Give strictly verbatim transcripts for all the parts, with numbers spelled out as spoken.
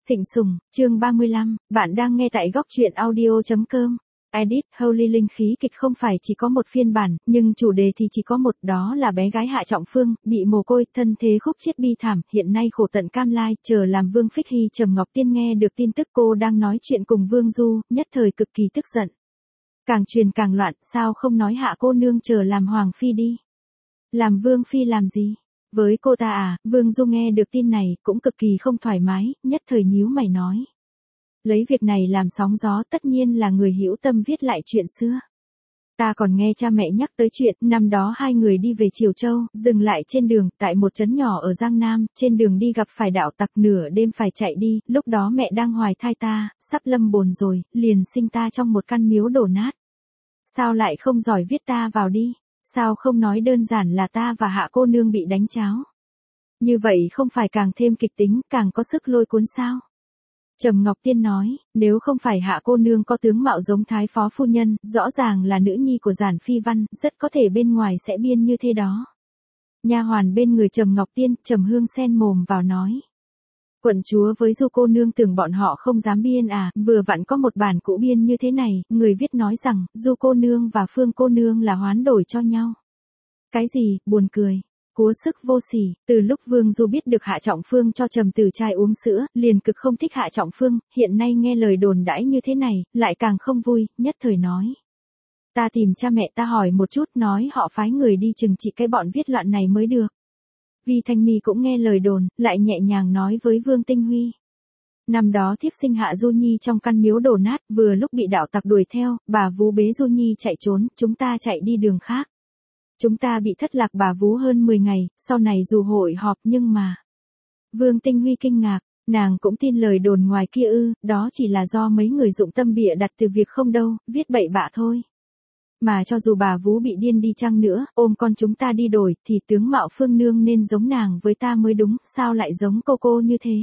Thịnh Sùng, chương ba mươi lăm, bạn đang nghe tại góc truyện audio chấm com. Edit, Holy linh khí kịch không phải chỉ có một phiên bản, nhưng chủ đề thì chỉ có một, đó là bé gái Hạ Trọng Phương, bị mồ côi, thân thế khúc chiết bi thảm, hiện nay khổ tận cam lai, chờ làm Vương Phích Hy. Trầm Ngọc Tiên nghe được tin tức cô đang nói chuyện cùng Vương Du, nhất thời cực kỳ tức giận. Càng truyền càng loạn, sao không nói Hạ cô nương chờ làm Hoàng Phi đi? Làm Vương Phi làm gì? Với cô ta à? Vương Du nghe được tin này, cũng cực kỳ không thoải mái, nhất thời nhíu mày nói. Lấy việc này làm sóng gió, tất nhiên là người hữu tâm viết lại chuyện xưa. Ta còn nghe cha mẹ nhắc tới chuyện, năm đó hai người đi về Triều Châu, dừng lại trên đường, tại một trấn nhỏ ở Giang Nam, trên đường đi gặp phải đạo tặc, nửa đêm phải chạy đi, lúc đó mẹ đang hoài thai ta, sắp lâm bồn rồi, liền sinh ta trong một căn miếu đổ nát. Sao lại không giỏi viết ta vào đi? Sao không nói đơn giản là ta và Hạ cô nương bị đánh cháo? Như vậy không phải càng thêm kịch tính, càng có sức lôi cuốn sao? Trầm Ngọc Tiên nói, nếu không phải Hạ cô nương có tướng mạo giống Thái phó phu nhân, rõ ràng là nữ nhi của Giản Phi Văn, rất có thể bên ngoài sẽ biên như thế đó. Nha hoàn bên người Trầm Ngọc Tiên, Trầm Hương xen mồm vào nói. Quận chúa với Du cô nương tưởng bọn họ không dám biên à, vừa vặn có một bản cũ biên như thế này, người viết nói rằng, Du cô nương và Phương cô nương là hoán đổi cho nhau. Cái gì, buồn cười. Cúa sức vô sỉ, từ lúc Vương Du biết được Hạ Trọng Phương cho Trầm Tử trai uống sữa, liền cực không thích Hạ Trọng Phương, hiện nay nghe lời đồn đãi như thế này, lại càng không vui, nhất thời nói. Ta tìm cha mẹ ta hỏi một chút, nói họ phái người đi trừng trị cái bọn viết loạn này mới được. Vi Thanh Mi cũng nghe lời đồn, lại nhẹ nhàng nói với Vương Tinh Huy. Năm đó thiếp sinh Hạ Du Nhi trong căn miếu đổ nát, vừa lúc bị đạo tặc đuổi theo, bà vú bế Du Nhi chạy trốn, chúng ta chạy đi đường khác. Chúng ta bị thất lạc bà vú hơn mười ngày, sau này dù hội họp nhưng mà... Vương Tinh Huy kinh ngạc, nàng cũng tin lời đồn ngoài kia ư, đó chỉ là do mấy người dụng tâm bịa đặt từ việc không đâu, viết bậy bạ thôi. Mà cho dù bà vú bị điên đi chăng nữa, ôm con chúng ta đi đổi, thì tướng mạo Phương nương nên giống nàng với ta mới đúng, sao lại giống cô cô như thế?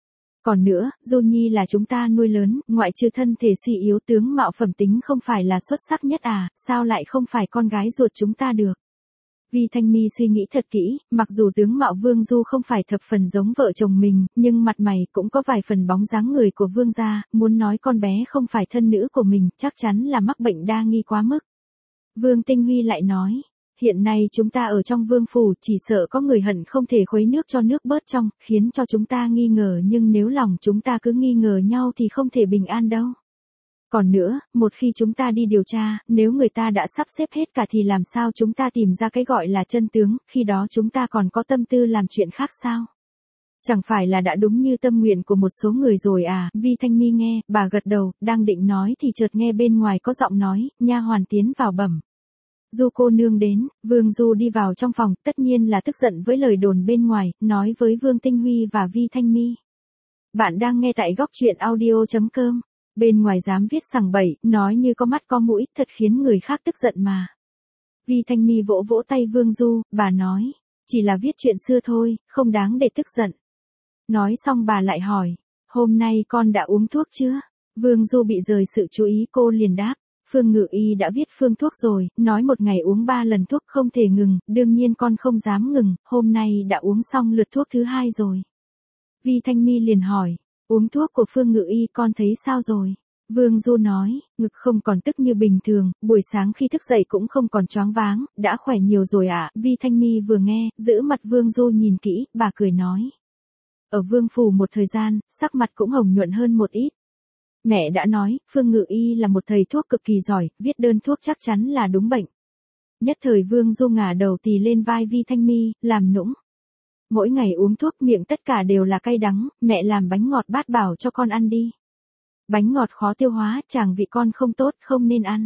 Còn nữa, Du Nhi là chúng ta nuôi lớn, ngoại trừ thân thể suy yếu, tướng mạo phẩm tính không phải là xuất sắc nhất à, sao lại không phải con gái ruột chúng ta được? Vi Thanh Mi suy nghĩ thật kỹ, mặc dù tướng mạo Vương Du không phải thập phần giống vợ chồng mình, nhưng mặt mày cũng có vài phần bóng dáng người của Vương gia, muốn nói con bé không phải thân nữ của mình, chắc chắn là mắc bệnh đa nghi quá mức. Vương Tinh Huy lại nói, hiện nay chúng ta ở trong vương phủ, chỉ sợ có người hận không thể khuấy nước cho nước bớt trong, khiến cho chúng ta nghi ngờ, nhưng nếu lòng chúng ta cứ nghi ngờ nhau thì không thể bình an đâu. Còn nữa, một khi chúng ta đi điều tra, nếu người ta đã sắp xếp hết cả thì làm sao chúng ta tìm ra cái gọi là chân tướng, khi đó chúng ta còn có tâm tư làm chuyện khác sao? Chẳng phải là đã đúng như tâm nguyện của một số người rồi à? Vi Thanh Mi nghe, bà gật đầu, đang định nói thì chợt nghe bên ngoài có giọng nói, nha hoàn tiến vào bẩm. Du cô nương đến. Vương Du đi vào trong phòng, tất nhiên là tức giận với lời đồn bên ngoài, nói với Vương Tinh Huy và Vi Thanh Mi. Bạn đang nghe tại góc truyện audio chấm com. Bên ngoài dám viết sằng bậy, nói như có mắt có mũi, thật khiến người khác tức giận mà. Vi Thanh Mi vỗ vỗ tay Vương Du, bà nói, chỉ là viết chuyện xưa thôi, không đáng để tức giận. Nói xong bà lại hỏi, hôm nay con đã uống thuốc chưa? Vương Du bị rời sự chú ý, cô liền đáp, Phương Ngự Y đã viết phương thuốc rồi, nói một ngày uống ba lần thuốc không thể ngừng, đương nhiên con không dám ngừng, hôm nay đã uống xong lượt thuốc thứ hai rồi. Vi Thanh Mi liền hỏi, uống thuốc của Phương Ngự Y con thấy sao rồi? Vương Du nói, ngực không còn tức như bình thường, buổi sáng khi thức dậy cũng không còn choáng váng, đã khỏe nhiều rồi ạ. À? Vi Thanh Mi vừa nghe, giữ mặt Vương Du nhìn kỹ, bà cười nói. Ở Vương phủ một thời gian, sắc mặt cũng hồng nhuận hơn một ít. Mẹ đã nói, Phương Ngự Y là một thầy thuốc cực kỳ giỏi, viết đơn thuốc chắc chắn là đúng bệnh. Nhất thời Vương Du ngả đầu tì lên vai Vi Thanh Mi, làm nũng. Mỗi ngày uống thuốc miệng tất cả đều là cay đắng, mẹ làm bánh ngọt bát bảo cho con ăn đi. Bánh ngọt khó tiêu hóa, chàng vị con không tốt, không nên ăn.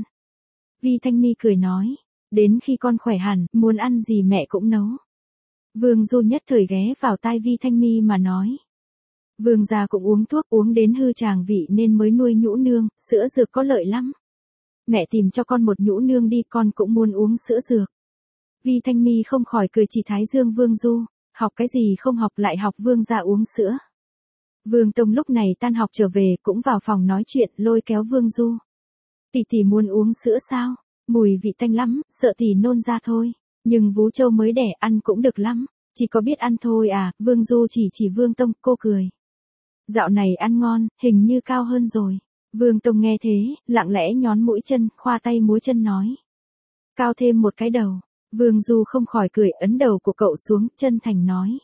Vi Thanh Mi cười nói, đến khi con khỏe hẳn, muốn ăn gì mẹ cũng nấu. Vương Du nhất thời ghé vào tai Vi Thanh Mi mà nói. Vương gia cũng uống thuốc, uống đến hư tràng vị nên mới nuôi nhũ nương, sữa dược có lợi lắm. Mẹ tìm cho con một nhũ nương đi, con cũng muốn uống sữa dược. Vi Thanh Mi không khỏi cười chỉ thái dương Vương Du, học cái gì không học lại học Vương gia uống sữa. Vương Tông lúc này tan học trở về cũng vào phòng nói chuyện, lôi kéo Vương Du. Tỷ tỷ muốn uống sữa sao? Mùi vị tanh lắm, sợ tỷ nôn ra thôi. Nhưng vú trâu mới đẻ ăn cũng được lắm, chỉ có biết ăn thôi à? Vương Du chỉ chỉ Vương Tông, cô cười. Dạo này ăn ngon, hình như cao hơn rồi. Vương Tông nghe thế, lặng lẽ nhón mũi chân, khoa tay múa chân nói. Cao thêm một cái đầu. Vương Du không khỏi cười, ấn đầu của cậu xuống, chân thành nói.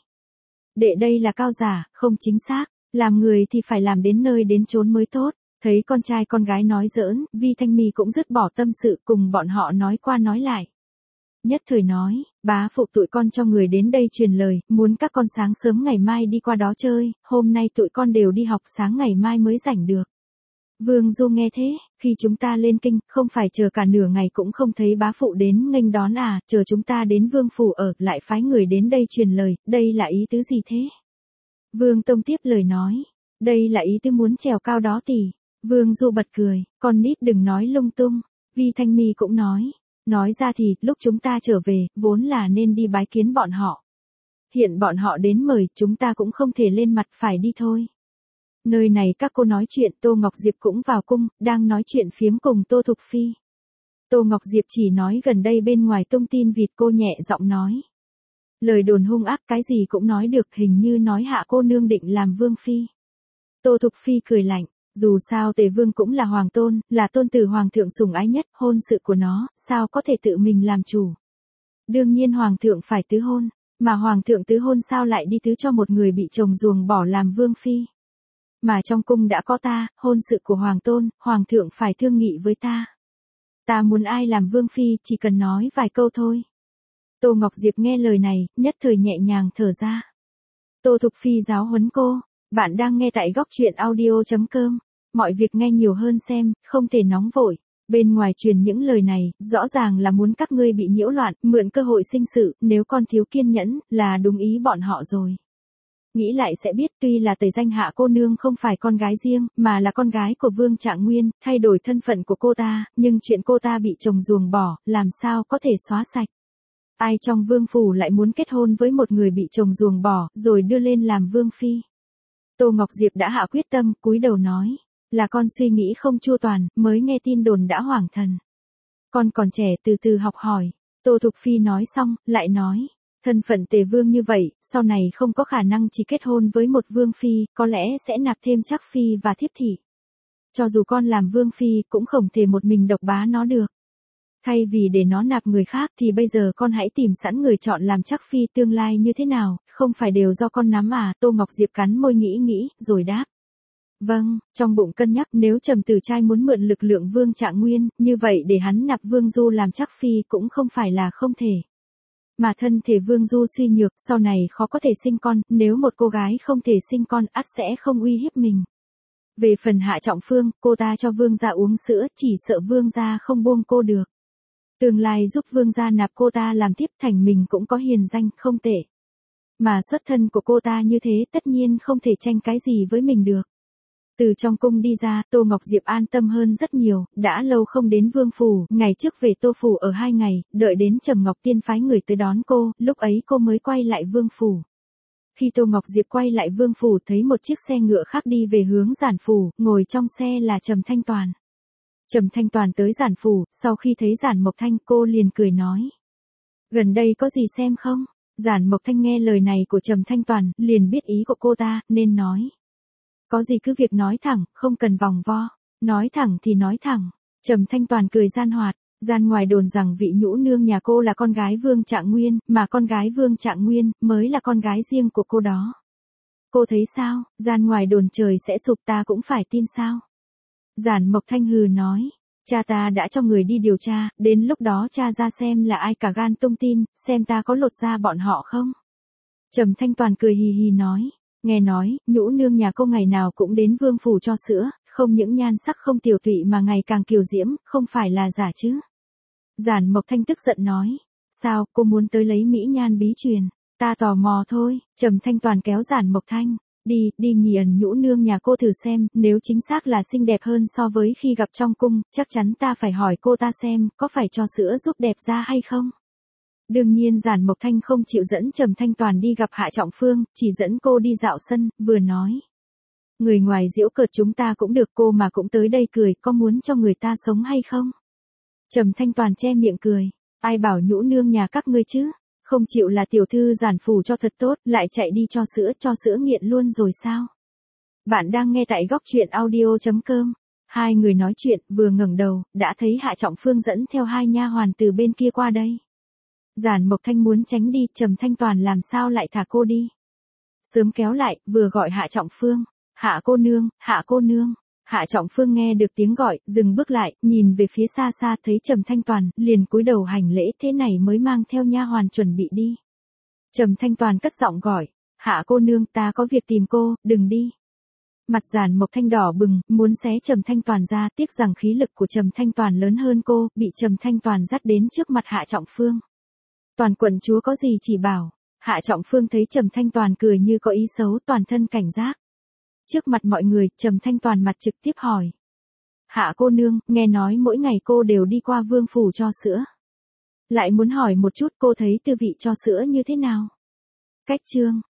Đệ đây là cao giả, không chính xác. Làm người thì phải làm đến nơi đến chốn mới tốt. Thấy con trai con gái nói giỡn, Vi Thanh My cũng dứt bỏ tâm sự cùng bọn họ nói qua nói lại. Nhất thời nói, bá phụ tụi con cho người đến đây truyền lời, muốn các con sáng sớm ngày mai đi qua đó chơi, hôm nay tụi con đều đi học sáng ngày mai mới rảnh được. Vương Du nghe thế, khi chúng ta lên kinh, không phải chờ cả nửa ngày cũng không thấy bá phụ đến nghênh đón à, chờ chúng ta đến vương phủ ở, lại phái người đến đây truyền lời, đây là ý tứ gì thế? Vương Tông tiếp lời nói, đây là ý tứ muốn trèo cao đó tỷ. Vương Du bật cười, con nít đừng nói lung tung. Vi Thanh My cũng nói, nói ra thì, lúc chúng ta trở về, vốn là nên đi bái kiến bọn họ. Hiện bọn họ đến mời, chúng ta cũng không thể lên mặt, phải đi thôi. Nơi này các cô nói chuyện, Tô Ngọc Diệp cũng vào cung, đang nói chuyện phiếm cùng Tô Thục Phi. Tô Ngọc Diệp chỉ nói gần đây bên ngoài tung tin vịt, cô nhẹ giọng nói. Lời đồn hung ác cái gì cũng nói được, hình như nói hạ cô nương định làm vương phi. Tô Thục Phi cười lạnh. Dù sao Tề Vương cũng là hoàng tôn, là tôn tử hoàng thượng sủng ái nhất, hôn sự của nó, sao có thể tự mình làm chủ. Đương nhiên hoàng thượng phải tứ hôn, mà hoàng thượng tứ hôn sao lại đi tứ cho một người bị chồng ruồng bỏ làm vương phi. Mà trong cung đã có ta, hôn sự của hoàng tôn, hoàng thượng phải thương nghị với ta. Ta muốn ai làm vương phi, chỉ cần nói vài câu thôi. Tô Ngọc Diệp nghe lời này, nhất thời nhẹ nhàng thở ra. Tô Thục Phi giáo huấn cô. Bạn đang nghe tại góc truyện audio chấm com. Mọi việc nghe nhiều hơn xem, không thể nóng vội. Bên ngoài truyền những lời này, rõ ràng là muốn các ngươi bị nhiễu loạn, mượn cơ hội sinh sự, nếu con thiếu kiên nhẫn, là đúng ý bọn họ rồi. Nghĩ lại sẽ biết tuy là Tề Danh Hạ cô nương không phải con gái riêng, mà là con gái của Vương Trạng Nguyên, thay đổi thân phận của cô ta, nhưng chuyện cô ta bị chồng ruồng bỏ, làm sao có thể xóa sạch. Ai trong vương phủ lại muốn kết hôn với một người bị chồng ruồng bỏ, rồi đưa lên làm vương phi. Tô Ngọc Diệp đã hạ quyết tâm, cúi đầu nói, là con suy nghĩ không chu toàn, mới nghe tin đồn đã hoảng thần. Con còn trẻ từ từ học hỏi. Tô Thục Phi nói xong, lại nói, thân phận Tề Vương như vậy, sau này không có khả năng chỉ kết hôn với một vương phi, có lẽ sẽ nạp thêm trắc phi và thiếp thị. Cho dù con làm vương phi, cũng không thể một mình độc bá nó được. Thay vì để nó nạp người khác thì bây giờ con hãy tìm sẵn người chọn làm trắc phi, tương lai như thế nào, không phải đều do con nắm à. Tô Ngọc Diệp cắn môi nghĩ nghĩ, rồi đáp. Vâng, trong bụng cân nhắc nếu Trầm Tử Trai muốn mượn lực lượng Vương Trạng Nguyên, như vậy để hắn nạp Vương Du làm trắc phi cũng không phải là không thể. Mà thân thể Vương Du suy nhược, sau này khó có thể sinh con, nếu một cô gái không thể sinh con, ắt sẽ không uy hiếp mình. Về phần Hạ Trọng Phương, cô ta cho Vương gia uống sữa, chỉ sợ Vương gia không buông cô được. Tương lai giúp Vương gia nạp cô ta làm tiếp, thành mình cũng có hiền danh, không tệ. Mà xuất thân của cô ta như thế tất nhiên không thể tranh cái gì với mình được. Từ trong cung đi ra, Tô Ngọc Diệp an tâm hơn rất nhiều, đã lâu không đến vương phủ, ngày trước về Tô phủ ở hai ngày, đợi đến Trầm Ngọc Tiên phái người tới đón cô, lúc ấy cô mới quay lại vương phủ. Khi Tô Ngọc Diệp quay lại vương phủ thấy một chiếc xe ngựa khác đi về hướng Giản phủ, ngồi trong xe là Trầm Thanh Toàn. Trầm Thanh Toàn tới Giản phủ, sau khi thấy Giản Mộc Thanh cô liền cười nói. Gần đây có gì xem không? Giản Mộc Thanh nghe lời này của Trầm Thanh Toàn, liền biết ý của cô ta, nên nói. Có gì cứ việc nói thẳng, không cần vòng vo. Nói thẳng thì nói thẳng. Trầm Thanh Toàn cười gian hoạt. Gian ngoài đồn rằng vị nhũ nương nhà cô là con gái Vương Trạng Nguyên, mà con gái Vương Trạng Nguyên mới là con gái riêng của cô đó. Cô thấy sao? Gian ngoài đồn trời sẽ sụp, ta cũng phải tin sao? Giản Mộc Thanh hừ nói. Cha ta đã cho người đi điều tra, đến lúc đó cha ra xem là ai cả gan tung tin, xem ta có lột ra bọn họ không? Trầm Thanh Toàn cười hì hì nói. Nghe nói, nhũ nương nhà cô ngày nào cũng đến vương phủ cho sữa, không những nhan sắc không tiểu tụy mà ngày càng kiều diễm, không phải là giả chứ? Giản Mộc Thanh tức giận nói. Sao, cô muốn tới lấy mỹ nhan bí truyền? Ta tò mò thôi. Trầm Thanh Toàn kéo Giản Mộc Thanh. Đi, đi nhì ẩn nhũ nương nhà cô thử xem, nếu chính xác là xinh đẹp hơn so với khi gặp trong cung, chắc chắn ta phải hỏi cô ta xem, có phải cho sữa giúp đẹp da hay không? Đương nhiên Giản Mộc Thanh không chịu dẫn Trầm Thanh Toàn đi gặp Hạ Trọng Phương, chỉ dẫn cô đi dạo sân, vừa nói. Người ngoài giễu cợt chúng ta cũng được, cô mà cũng tới đây cười, có muốn cho người ta sống hay không? Trầm Thanh Toàn che miệng cười. Ai bảo nhũ nương nhà các ngươi chứ? Không chịu là tiểu thư Giản phủ cho thật tốt, lại chạy đi cho sữa, cho sữa nghiện luôn rồi sao? Bạn đang nghe tại góc truyện audio.com. Hai người nói chuyện, vừa ngẩng đầu, đã thấy Hạ Trọng Phương dẫn theo hai nha hoàn từ bên kia qua đây. Giản Mộc Thanh muốn tránh đi, Trầm Thanh Toàn làm sao lại thả cô đi. Sớm kéo lại, vừa gọi Hạ Trọng Phương. Hạ cô nương, Hạ cô nương. Hạ Trọng Phương nghe được tiếng gọi, dừng bước lại, nhìn về phía xa xa thấy Trầm Thanh Toàn, liền cúi đầu hành lễ, thế này mới mang theo nha hoàn chuẩn bị đi. Trầm Thanh Toàn cất giọng gọi, Hạ cô nương, ta có việc tìm cô, đừng đi. Mặt Giản Mộc Thanh đỏ bừng, muốn xé Trầm Thanh Toàn ra, tiếc rằng khí lực của Trầm Thanh Toàn lớn hơn cô, bị Trầm Thanh Toàn dắt đến trước mặt Hạ Trọng Phương. Toàn quận chúa có gì chỉ bảo. Hạ Trọng Phương thấy Trầm Thanh Toàn cười như có ý xấu, toàn thân cảnh giác. Trước mặt mọi người, Trầm Thanh Toàn mặt trực tiếp hỏi. Hạ cô nương, nghe nói mỗi ngày cô đều đi qua vương phủ cho sữa. Lại muốn hỏi một chút cô thấy tư vị cho sữa như thế nào? Cách chương.